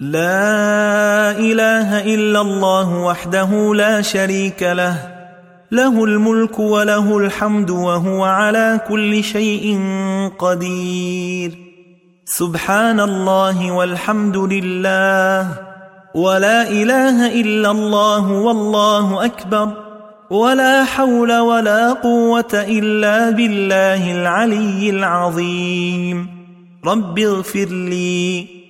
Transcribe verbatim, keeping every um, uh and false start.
لا إله إلا الله وحده لا شريك له، له الملك وله الحمد وهو على كل شيء قدير. سبحان الله والحمد لله ولا إله إلا الله والله أكبر، ولا حول ولا قوة إلا بالله العلي العظيم. رب اغفر لي